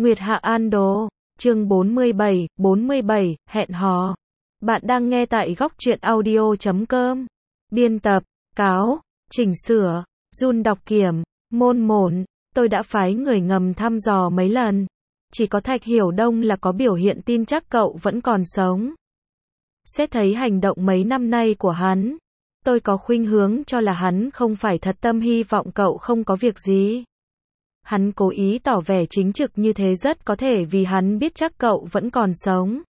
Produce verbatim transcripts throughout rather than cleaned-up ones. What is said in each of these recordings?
Nguyệt Hạ An Đồ, chương bốn mươi bảy, bốn mươi bảy, hẹn hò. Bạn đang nghe tại góc truyện audio chấm com. Biên tập, cáo, chỉnh sửa, Jun đọc kiểm, môn mổn, tôi đã phái người ngầm thăm dò mấy lần. Chỉ có Thạch Hiểu Đông là có biểu hiện tin chắc cậu vẫn còn sống. Xét thấy hành động mấy năm nay của hắn, tôi có khuynh hướng cho là hắn không phải thật tâm hy vọng cậu không có việc gì. Hắn cố ý tỏ vẻ chính trực như thế rất có thể vì hắn biết chắc cậu vẫn còn sống.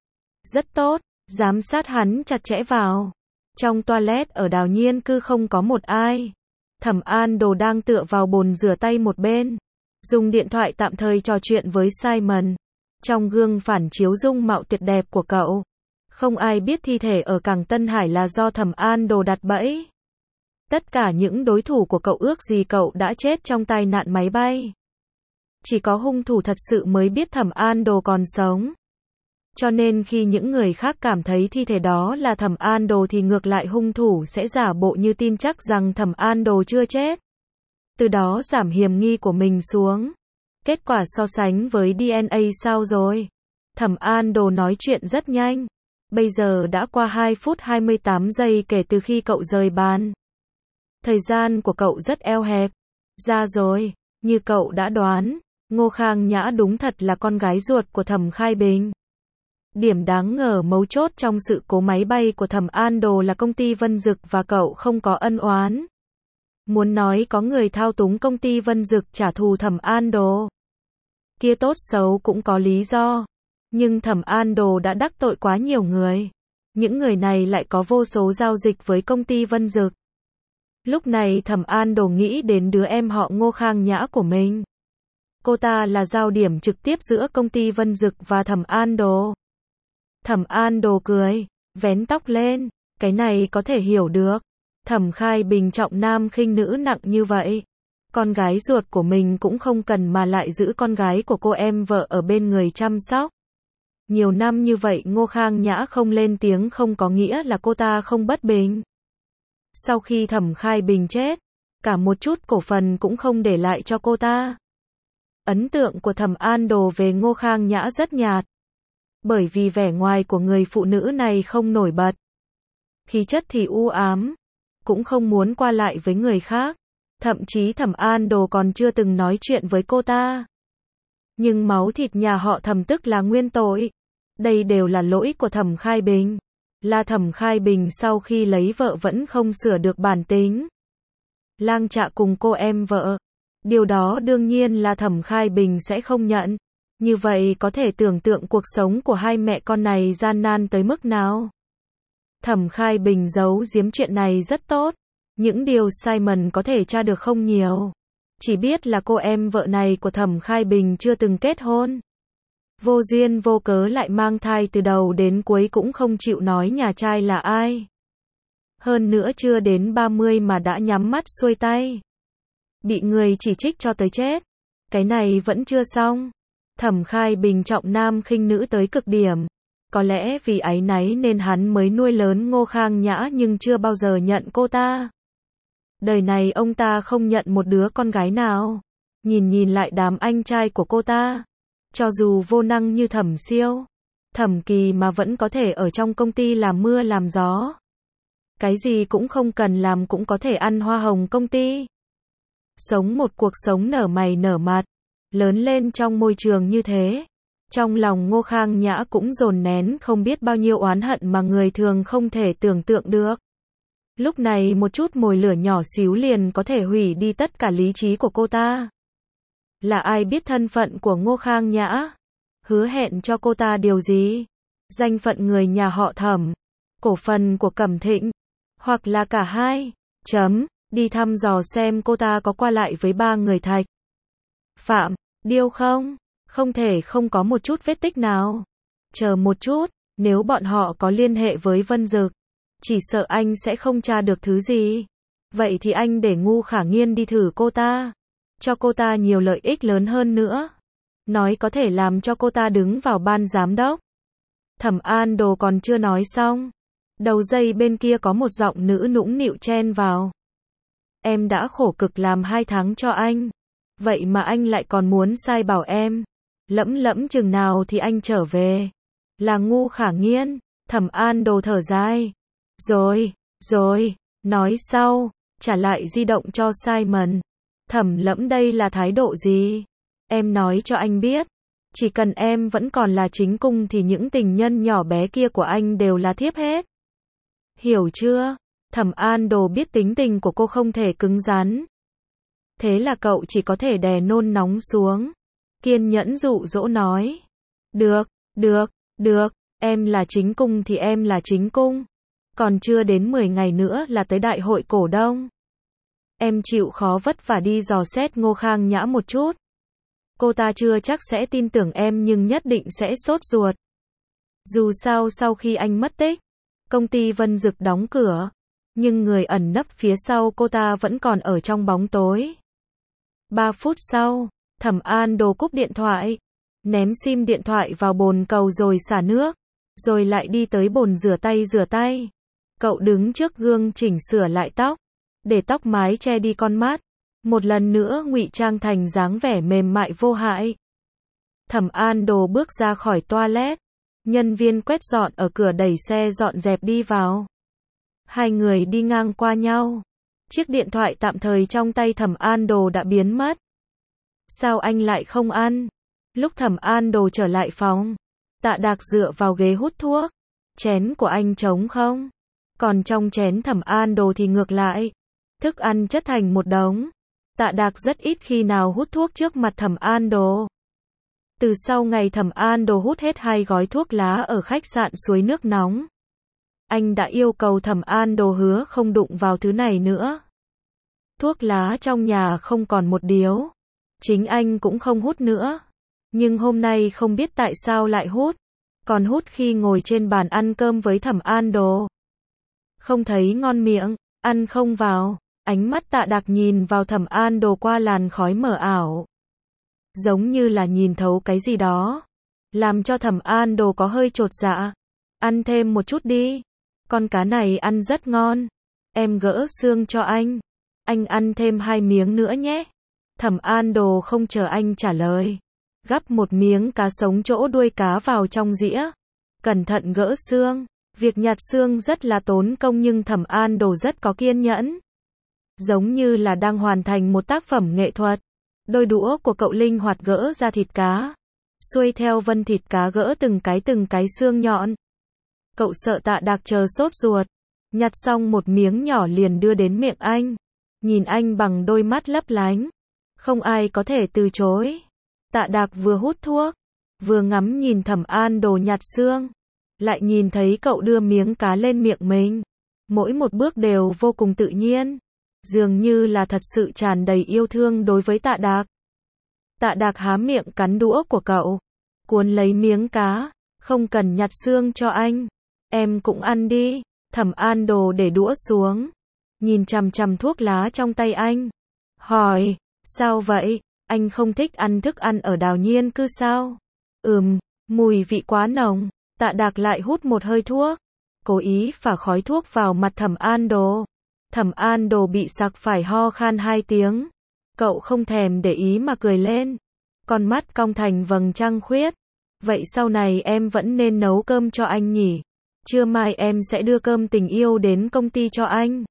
Rất tốt, giám sát hắn chặt chẽ vào. Trong toilet ở Đào Nhiên cư không có một ai. Thẩm An Đồ đang tựa vào bồn rửa tay một bên, dùng điện thoại tạm thời trò chuyện với Simon. Trong gương phản chiếu dung mạo tuyệt đẹp của cậu. Không ai biết thi thể ở cảng Tân Hải là do Thẩm An Đồ đặt bẫy. Tất cả những đối thủ của cậu ước gì cậu đã chết trong tai nạn máy bay. Chỉ có hung thủ thật sự mới biết Thẩm An Đồ còn sống. Cho nên khi những người khác cảm thấy thi thể đó là Thẩm An Đồ thì ngược lại hung thủ sẽ giả bộ như tin chắc rằng Thẩm An Đồ chưa chết. Từ đó giảm hiểm nghi của mình xuống. Kết quả so sánh với đê en a sao rồi? Thẩm An Đồ nói chuyện rất nhanh. Bây giờ đã qua hai phút hai mươi tám giây kể từ khi cậu rời bàn. Thời gian của cậu rất eo hẹp. Ra rồi, như cậu đã đoán, Ngô Khang Nhã đúng thật là con gái ruột của Thẩm Khai Bình. Điểm đáng ngờ mấu chốt trong sự cố máy bay của Thẩm An Đồ là công ty Vân Dực và cậu không có ân oán. Muốn nói có người thao túng công ty Vân Dực trả thù Thẩm An Đồ. Kia tốt xấu cũng có lý do. Nhưng Thẩm An Đồ đã đắc tội quá nhiều người. Những người này lại có vô số giao dịch với công ty Vân Dực. Lúc này Thẩm An Đồ nghĩ đến đứa em họ Ngô Khang Nhã của mình. Cô ta là giao điểm trực tiếp giữa công ty Vân Dực và Thẩm An Đồ. Thẩm An Đồ cười, vén tóc lên, cái này có thể hiểu được. Thẩm Khai Bình trọng nam khinh nữ nặng như vậy. Con gái ruột của mình cũng không cần mà lại giữ con gái của cô em vợ ở bên người chăm sóc. Nhiều năm như vậy Ngô Khang Nhã không lên tiếng không có nghĩa là cô ta không bất bình. Sau khi Thẩm Khai Bình chết, cả một chút cổ phần cũng không để lại cho cô ta. Ấn tượng của Thẩm An Đồ về Ngô Khang Nhã rất nhạt. Bởi vì vẻ ngoài của người phụ nữ này không nổi bật. Khí chất thì u ám. Cũng không muốn qua lại với người khác. Thậm chí Thẩm An Đồ còn chưa từng nói chuyện với cô ta. Nhưng máu thịt nhà họ Thẩm tức là nguyên tội. Đây đều là lỗi của Thẩm Khai Bình. Là Thẩm Khai Bình sau khi lấy vợ vẫn không sửa được bản tính. Lang trạ cùng cô em vợ. Điều đó đương nhiên là Thẩm Khai Bình sẽ không nhận. Như vậy có thể tưởng tượng cuộc sống của hai mẹ con này gian nan tới mức nào. Thẩm Khai Bình giấu giếm chuyện này rất tốt. Những điều Simon có thể tra được không nhiều. Chỉ biết là cô em vợ này của Thẩm Khai Bình chưa từng kết hôn. Vô duyên vô cớ lại mang thai từ đầu đến cuối cũng không chịu nói nhà trai là ai. Hơn nữa chưa đến ba mươi mà đã nhắm mắt xuôi tay. Bị người chỉ trích cho tới chết. Cái này vẫn chưa xong. Thẩm Khai Bình trọng nam khinh nữ tới cực điểm. Có lẽ vì áy náy nên hắn mới nuôi lớn Ngô Khang Nhã nhưng chưa bao giờ nhận cô ta. Đời này ông ta không nhận một đứa con gái nào. Nhìn nhìn lại đám anh trai của cô ta. Cho dù vô năng như Thẩm Siêu, Thẩm Kỳ mà vẫn có thể ở trong công ty làm mưa làm gió. Cái gì cũng không cần làm cũng có thể ăn hoa hồng công ty. Sống một cuộc sống nở mày nở mặt. Lớn lên trong môi trường như thế. Trong lòng Ngô Khang Nhã cũng dồn nén không biết bao nhiêu oán hận mà người thường không thể tưởng tượng được. Lúc này một chút mồi lửa nhỏ xíu liền có thể hủy đi tất cả lý trí của cô ta. Là ai biết thân phận của Ngô Khang Nhã? Hứa hẹn cho cô ta điều gì? Danh phận người nhà họ Thẩm, cổ phần của Cẩm Thịnh, hoặc là cả hai. Chấm, đi thăm dò xem cô ta có qua lại với ba người Thạch Phạm, Điêu không? Không thể không có một chút vết tích nào. Chờ một chút, nếu bọn họ có liên hệ với Vân Dực, chỉ sợ anh sẽ không tra được thứ gì. Vậy thì anh để Ngu Khả Nghiên đi thử cô ta. Cho cô ta nhiều lợi ích lớn hơn nữa. Nói có thể làm cho cô ta đứng vào ban giám đốc. Thẩm An Đồ còn chưa nói xong. Đầu dây bên kia có một giọng nữ nũng nịu chen vào. Em đã khổ cực làm hai tháng cho anh. Vậy mà anh lại còn muốn sai bảo em. Lẫm lẫm chừng nào thì anh trở về. Là ngu khả nghiên, Thẩm An Đồ thở dài. Rồi, rồi, nói sau, trả lại di động cho Simon. Thẩm lẫm đây là thái độ gì? Em nói cho anh biết, chỉ cần em vẫn còn là chính cung thì những tình nhân nhỏ bé kia của anh đều là thiếp hết. Hiểu chưa? Thẩm An Đồ biết tính tình của cô không thể cứng rắn. Thế là cậu chỉ có thể đè nôn nóng xuống. Kiên nhẫn dụ dỗ nói. Được, được, được, em là chính cung thì em là chính cung. Còn chưa đến mười ngày nữa là tới đại hội cổ đông. Em chịu khó vất vả đi dò xét Ngô Khang Nhã một chút. Cô ta chưa chắc sẽ tin tưởng em nhưng nhất định sẽ sốt ruột. Dù sao sau khi anh mất tích, công ty Vân Dực đóng cửa, nhưng người ẩn nấp phía sau cô ta vẫn còn ở trong bóng tối. Ba phút sau, Thẩm An Đồ cúp điện thoại, ném sim điện thoại vào bồn cầu rồi xả nước, rồi lại đi tới bồn rửa tay rửa tay. Cậu đứng trước gương chỉnh sửa lại tóc, để tóc mái che đi con mắt, một lần nữa ngụy trang thành dáng vẻ mềm mại vô hại. Thẩm An Đồ bước ra khỏi toilet, nhân viên quét dọn ở cửa đẩy xe dọn dẹp đi vào. Hai người đi ngang qua nhau. Chiếc điện thoại tạm thời trong tay Thẩm An Đồ đã biến mất. Sao anh lại không ăn? Lúc Thẩm An Đồ trở lại phòng, Tạ Đạc dựa vào ghế hút thuốc. Chén của anh trống không? Còn trong chén Thẩm An Đồ thì ngược lại. Thức ăn chất thành một đống. Tạ Đạc rất ít khi nào hút thuốc trước mặt Thẩm An Đồ. Từ sau ngày Thẩm An Đồ hút hết hai gói thuốc lá ở khách sạn Suối Nước Nóng, anh đã yêu cầu Thẩm An Đồ hứa không đụng vào thứ này nữa. Thuốc lá trong nhà không còn một điếu. Chính anh cũng không hút nữa. Nhưng hôm nay không biết tại sao lại hút. Còn hút khi ngồi trên bàn ăn cơm với Thẩm An Đồ. Không thấy ngon miệng, ăn không vào. Ánh mắt Tạ Đạc nhìn vào Thẩm An Đồ qua làn khói mờ ảo. Giống như là nhìn thấu cái gì đó. Làm cho Thẩm An Đồ có hơi chột dạ. Ăn thêm một chút đi. Con cá này ăn rất ngon. Em gỡ xương cho anh. Anh ăn thêm hai miếng nữa nhé. Thẩm An Đồ không chờ anh trả lời. Gắp một miếng cá sống chỗ đuôi cá vào trong dĩa. Cẩn thận gỡ xương. Việc nhặt xương rất là tốn công nhưng Thẩm An Đồ rất có kiên nhẫn. Giống như là đang hoàn thành một tác phẩm nghệ thuật. Đôi đũa của cậu linh hoạt gỡ ra thịt cá. Xuôi theo vân thịt cá gỡ từng cái từng cái xương nhọn. Cậu sợ Tạ Đạc chờ sốt ruột. Nhặt xong một miếng nhỏ liền đưa đến miệng anh. Nhìn anh bằng đôi mắt lấp lánh. Không ai có thể từ chối. Tạ Đạc vừa hút thuốc, vừa ngắm nhìn Thẩm An Đồ nhặt xương. Lại nhìn thấy cậu đưa miếng cá lên miệng mình. Mỗi một bước đều vô cùng tự nhiên. Dường như là thật sự tràn đầy yêu thương đối với Tạ Đạc. Tạ Đạc há miệng cắn đũa của cậu. Cuốn lấy miếng cá. Không cần nhặt xương cho anh. Em cũng ăn đi. Thẩm An Đồ để đũa xuống. Nhìn chằm chằm thuốc lá trong tay anh. Hỏi, sao vậy? Anh không thích ăn thức ăn ở Đào Nhiên cư sao? Ừm, mùi vị quá nồng. Tạ Đạc lại hút một hơi thuốc. Cố ý phả khói thuốc vào mặt Thẩm An Đồ. Thẩm An Đồ bị sặc phải ho khan hai tiếng. Cậu không thèm để ý mà cười lên. Con mắt cong thành vầng trăng khuyết. Vậy sau này em vẫn nên nấu cơm cho anh nhỉ? Trưa mai em sẽ đưa cơm tình yêu đến công ty cho anh.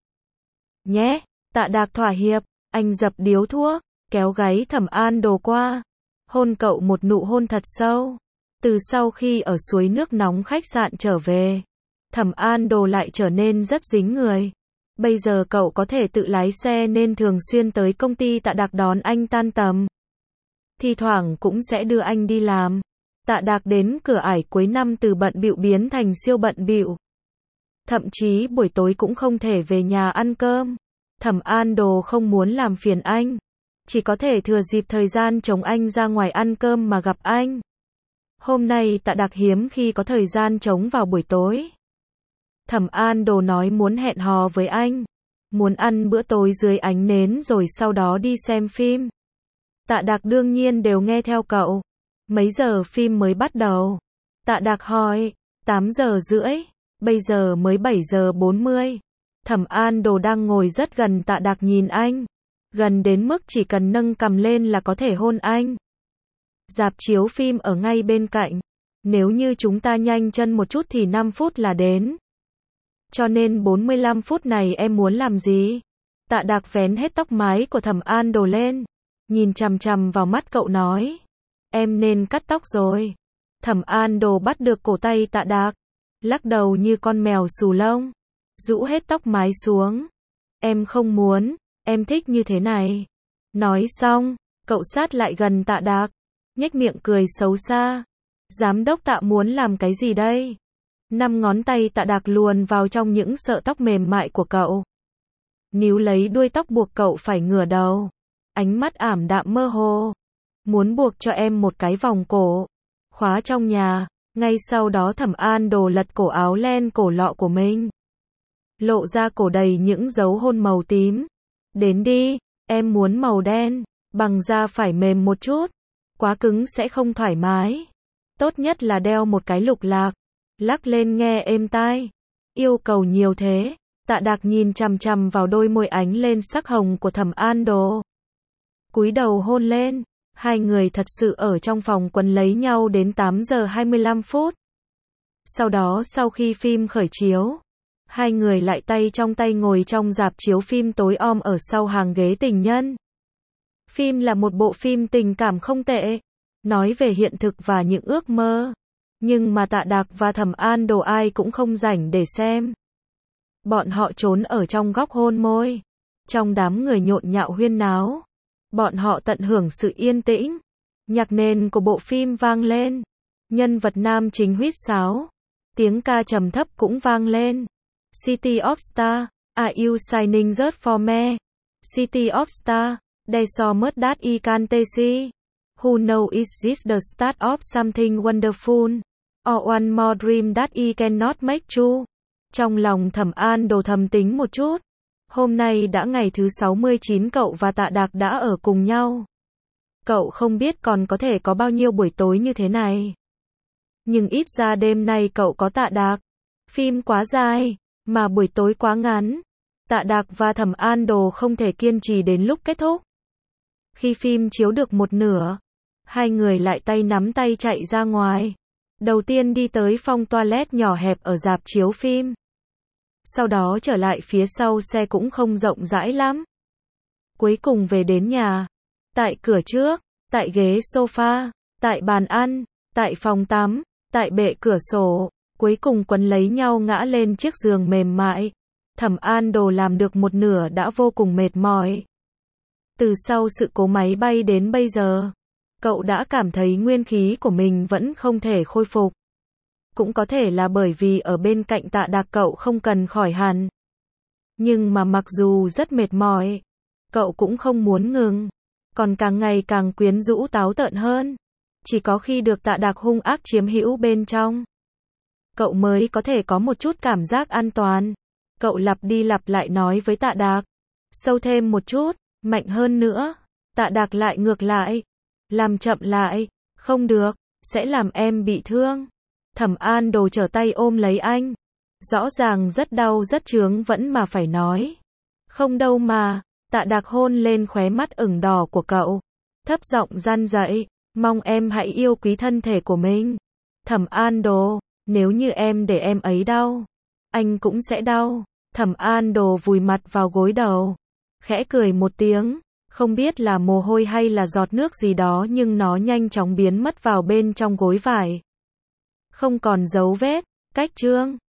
Nhé, Tạ Đạc thỏa hiệp. Anh dập điếu thuốc, kéo gáy Thẩm An Đồ qua. Hôn cậu một nụ hôn thật sâu. Từ sau khi ở Suối Nước Nóng khách sạn trở về, Thẩm An Đồ lại trở nên rất dính người. Bây giờ cậu có thể tự lái xe nên thường xuyên tới công ty Tạ Đạc đón anh tan tầm. Thi thoảng cũng sẽ đưa anh đi làm. Tạ Đạc đến cửa ải cuối năm từ bận bịu biến thành siêu bận bịu. Thậm chí buổi tối cũng không thể về nhà ăn cơm. Thẩm An Đồ không muốn làm phiền anh. Chỉ có thể thừa dịp thời gian trống anh ra ngoài ăn cơm mà gặp anh. Hôm nay Tạ Đạc hiếm khi có thời gian trống vào buổi tối. Thẩm An Đồ nói muốn hẹn hò với anh. Muốn ăn bữa tối dưới ánh nến rồi sau đó đi xem phim. Tạ Đạc đương nhiên đều nghe theo cậu. Mấy giờ phim mới bắt đầu? Tạ Đạc hỏi. tám giờ rưỡi. Bây giờ mới bảy giờ bốn mươi. Thẩm An Đồ đang ngồi rất gần Tạ Đạc nhìn anh. Gần đến mức chỉ cần nâng cằm lên là có thể hôn anh. Rạp chiếu phim ở ngay bên cạnh. Nếu như chúng ta nhanh chân một chút thì năm phút là đến. Cho nên bốn mươi lăm phút này em muốn làm gì? Tạ Đạc vén hết tóc mái của Thẩm An Đồ lên, nhìn chằm chằm vào mắt cậu nói. Em nên cắt tóc rồi. Thẩm An Đồ bắt được cổ tay Tạ Đạc, lắc đầu như con mèo xù lông, rũ hết tóc mái xuống. Em không muốn, em thích như thế này. Nói xong, cậu sát lại gần Tạ Đạc, nhếch miệng cười xấu xa. Giám đốc Tạ muốn làm cái gì đây? Năm ngón tay Tạ Đạc luồn vào trong những sợi tóc mềm mại của cậu, níu lấy đuôi tóc buộc cậu phải ngửa đầu. Ánh mắt ảm đạm mơ hồ. Muốn buộc cho em một cái vòng cổ, khóa trong nhà. Ngay sau đó Thẩm An Đồ lật cổ áo len cổ lọ của mình, lộ ra cổ đầy những dấu hôn màu tím. Đến đi, em muốn màu đen, bằng da phải mềm một chút, quá cứng sẽ không thoải mái. Tốt nhất là đeo một cái lục lạc, lắc lên nghe êm tai. Yêu cầu nhiều thế. Tạ Đạc nhìn chằm chằm vào đôi môi ánh lên sắc hồng của Thẩm An Đồ, cúi đầu hôn lên. Hai người thật sự ở trong phòng quấn lấy nhau đến tám giờ hai mươi lăm phút. Sau đó sau khi phim khởi chiếu, hai người lại tay trong tay ngồi trong rạp chiếu phim tối om ở sau hàng ghế tình nhân. Phim là một bộ phim tình cảm không tệ, nói về hiện thực và những ước mơ. Nhưng mà Tạ Đạc và Thẩm An Đồ ai cũng không rảnh để xem. Bọn họ trốn ở trong góc hôn môi. Trong đám người nhộn nhạo huyên náo, bọn họ tận hưởng sự yên tĩnh. Nhạc nền của bộ phim vang lên. Nhân vật nam chính huýt sáo. Tiếng ca trầm thấp cũng vang lên. City of Stars, are you signing just for me? City of Stars, there's so much that I can't see. Who knows is this the start of something wonderful? Or one more dream that I cannot make true? Trong lòng Thẩm An Đồ thầm tính một chút. Hôm nay đã ngày thứ sáu mươi chín cậu và Tạ Đạc đã ở cùng nhau. Cậu không biết còn có thể có bao nhiêu buổi tối như thế này. Nhưng ít ra đêm nay cậu có Tạ Đạc. Phim quá dài, mà buổi tối quá ngắn. Tạ Đạc và Thẩm An Đồ không thể kiên trì đến lúc kết thúc. Khi phim chiếu được một nửa, hai người lại tay nắm tay chạy ra ngoài. Đầu tiên đi tới phòng toilet nhỏ hẹp ở rạp chiếu phim. Sau đó trở lại phía sau xe cũng không rộng rãi lắm. Cuối cùng về đến nhà. Tại cửa trước, tại ghế sofa, tại bàn ăn, tại phòng tắm, tại bệ cửa sổ, cuối cùng quấn lấy nhau ngã lên chiếc giường mềm mại. Thẩm An Đồ làm được một nửa đã vô cùng mệt mỏi. Từ sau sự cố máy bay đến bây giờ, cậu đã cảm thấy nguyên khí của mình vẫn không thể khôi phục. Cũng có thể là bởi vì ở bên cạnh Tạ Đạc cậu không cần khỏi hẳn. Nhưng mà mặc dù rất mệt mỏi, cậu cũng không muốn ngừng, còn càng ngày càng quyến rũ táo tợn hơn. Chỉ có khi được Tạ Đạc hung ác chiếm hữu bên trong, cậu mới có thể có một chút cảm giác an toàn. Cậu lặp đi lặp lại nói với Tạ Đạc, sâu thêm một chút, mạnh hơn nữa. Tạ Đạc lại ngược lại, làm chậm lại, không được, sẽ làm em bị thương. Thẩm An Đồ trở tay ôm lấy anh, rõ ràng rất đau rất chướng vẫn mà phải nói. Không đâu mà. Tạ Đạc hôn lên khóe mắt ửng đỏ của cậu, thấp giọng răn dậy, mong em hãy yêu quý thân thể của mình. Thẩm An Đồ, nếu như em để em ấy đau, anh cũng sẽ đau. Thẩm An Đồ vùi mặt vào gối đầu, khẽ cười một tiếng, không biết là mồ hôi hay là giọt nước gì đó nhưng nó nhanh chóng biến mất vào bên trong gối vải. Không còn dấu vết. Cách chương